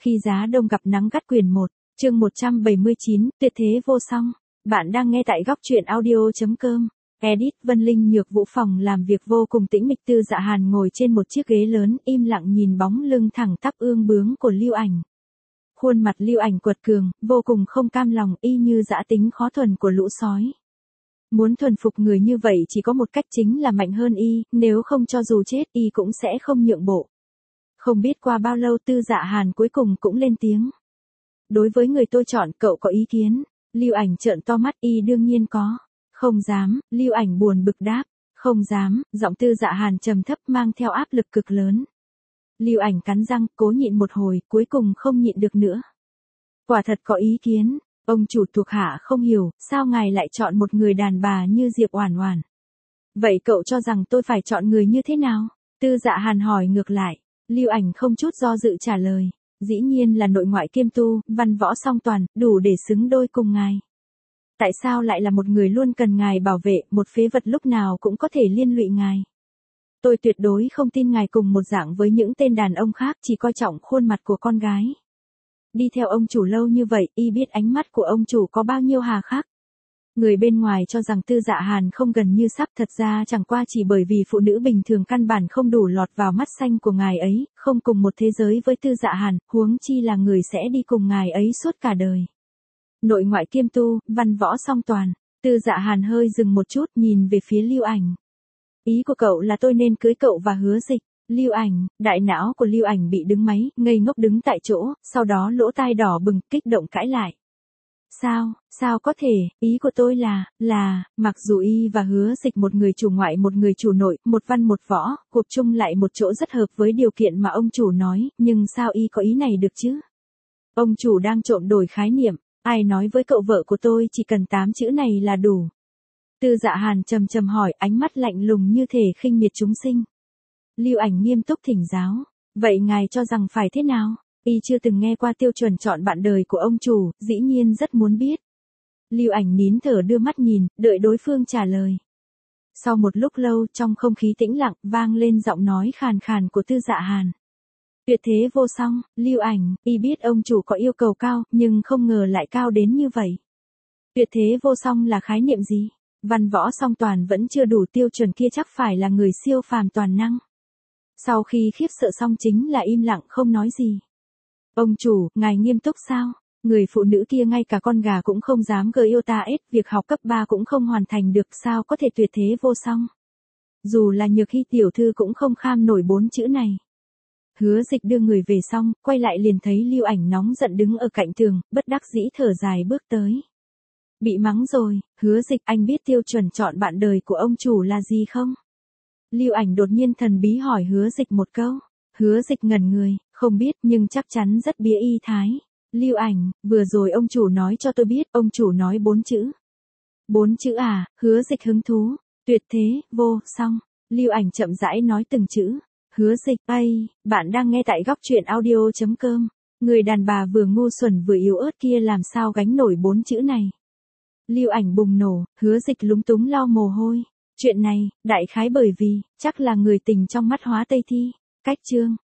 Khi giá đông gặp nắng gắt quyển 1, chương 179, tuyệt thế vô song. Bạn đang nghe tại góc truyện audio.com. Edit Vân Linh Nhược Vũ phòng làm việc vô cùng tĩnh mịch. Tư Dạ Hàn ngồi trên một chiếc ghế lớn, im lặng nhìn bóng lưng thẳng tắp ương bướng của Lưu Ảnh. Khuôn mặt Lưu Ảnh quật cường, vô cùng không cam lòng, y như dã tính khó thuần của lũ sói. Muốn thuần phục người như vậy chỉ có một cách, chính là mạnh hơn y, nếu không cho dù chết y cũng sẽ không nhượng bộ. Không biết qua bao lâu Tư Dạ Hàn cuối cùng cũng lên tiếng. Đối với người tôi chọn, cậu có ý kiến? Lưu Ảnh trợn to mắt, y đương nhiên có. Không dám, Lưu Ảnh buồn bực đáp. Không dám, giọng Tư Dạ Hàn trầm thấp mang theo áp lực cực lớn. Lưu Ảnh cắn răng, cố nhịn một hồi, cuối cùng không nhịn được nữa. Quả thật có ý kiến, ông chủ thuộc hạ không hiểu, sao ngài lại chọn một người đàn bà như Diệp Oản Oản? Vậy cậu cho rằng tôi phải chọn người như thế nào? Tư Dạ Hàn hỏi ngược lại. Lưu Ảnh không chút do dự trả lời. Dĩ nhiên là nội ngoại kiêm tu, văn võ song toàn, đủ để xứng đôi cùng ngài. Tại sao lại là một người luôn cần ngài bảo vệ, một phế vật lúc nào cũng có thể liên lụy ngài? Tôi tuyệt đối không tin ngài cùng một dạng với những tên đàn ông khác, chỉ coi trọng khuôn mặt của con gái. Đi theo ông chủ lâu như vậy, y biết ánh mắt của ông chủ có bao nhiêu hà khắc. Người bên ngoài cho rằng Tư Dạ Hàn không gần như sắp, thật ra chẳng qua chỉ bởi vì phụ nữ bình thường căn bản không đủ lọt vào mắt xanh của ngài ấy, không cùng một thế giới với Tư Dạ Hàn, huống chi là người sẽ đi cùng ngài ấy suốt cả đời. Nội ngoại kiêm tu, văn võ song toàn. Tư Dạ Hàn hơi dừng một chút, nhìn về phía Lưu Ảnh. Ý của cậu là tôi nên cưới cậu và Hứa Dịch? Lưu Ảnh, đại não của Lưu Ảnh bị đứng máy, ngây ngốc đứng tại chỗ, sau đó lỗ tai đỏ bừng, kích động cãi lại. Sao có thể, ý của tôi là, mặc dù y và Hứa Dịch một người chủ ngoại một người chủ nội, một văn một võ, gộp chung lại một chỗ rất hợp với điều kiện mà ông chủ nói, nhưng sao y có ý này được chứ? Ông chủ đang trộm đổi khái niệm, ai nói với cậu vợ của tôi chỉ cần 8 chữ này là đủ? Tư Dạ Hàn trầm trầm hỏi, ánh mắt lạnh lùng như thể khinh miệt chúng sinh. Lưu Ảnh nghiêm túc thỉnh giáo, vậy ngài cho rằng phải thế nào? Y chưa từng nghe qua tiêu chuẩn chọn bạn đời của ông chủ, dĩ nhiên rất muốn biết. Lưu Ảnh nín thở đưa mắt nhìn, đợi đối phương trả lời. Sau một lúc lâu, trong không khí tĩnh lặng, vang lên giọng nói khàn khàn của Tư Dạ Hàn. Tuyệt thế vô song, Lưu Ảnh, y biết ông chủ có yêu cầu cao, nhưng không ngờ lại cao đến như vậy. Tuyệt thế vô song là khái niệm gì? Văn võ song toàn vẫn chưa đủ tiêu chuẩn, kia chắc phải là người siêu phàm toàn năng. Sau khi khiếp sợ xong chính là im lặng không nói gì. Ông chủ, ngài nghiêm túc sao? Người phụ nữ kia ngay cả con gà cũng không dám gợi yêu ta ết, việc học cấp 3 cũng không hoàn thành được, sao có thể tuyệt thế vô song? Dù là Nhược Hy tiểu thư cũng không kham nổi 4 chữ này. Hứa Dịch đưa người về xong, quay lại liền thấy Lưu Ảnh nóng giận đứng ở cạnh tường, bất đắc dĩ thở dài bước tới. Bị mắng rồi, Hứa Dịch, anh biết tiêu chuẩn chọn bạn đời của ông chủ là gì không? Lưu Ảnh đột nhiên thần bí hỏi Hứa Dịch một câu. Hứa Dịch ngẩn người, không biết nhưng chắc chắn rất bía y thái. Lưu Ảnh, vừa rồi ông chủ nói cho tôi biết, ông chủ nói 4 chữ. 4 chữ à? Hứa Dịch hứng thú. Tuyệt thế, vô song. Lưu Ảnh chậm rãi nói từng chữ. Hứa Dịch, bạn đang nghe tại góc truyện audio.com. Người đàn bà vừa ngu xuẩn vừa yếu ớt kia làm sao gánh nổi 4 chữ này? Lưu Ảnh bùng nổ, Hứa Dịch lúng túng lau mồ hôi. Chuyện này, đại khái bởi vì, chắc là người tình trong mắt Hóa Tây Thi. Cách chương.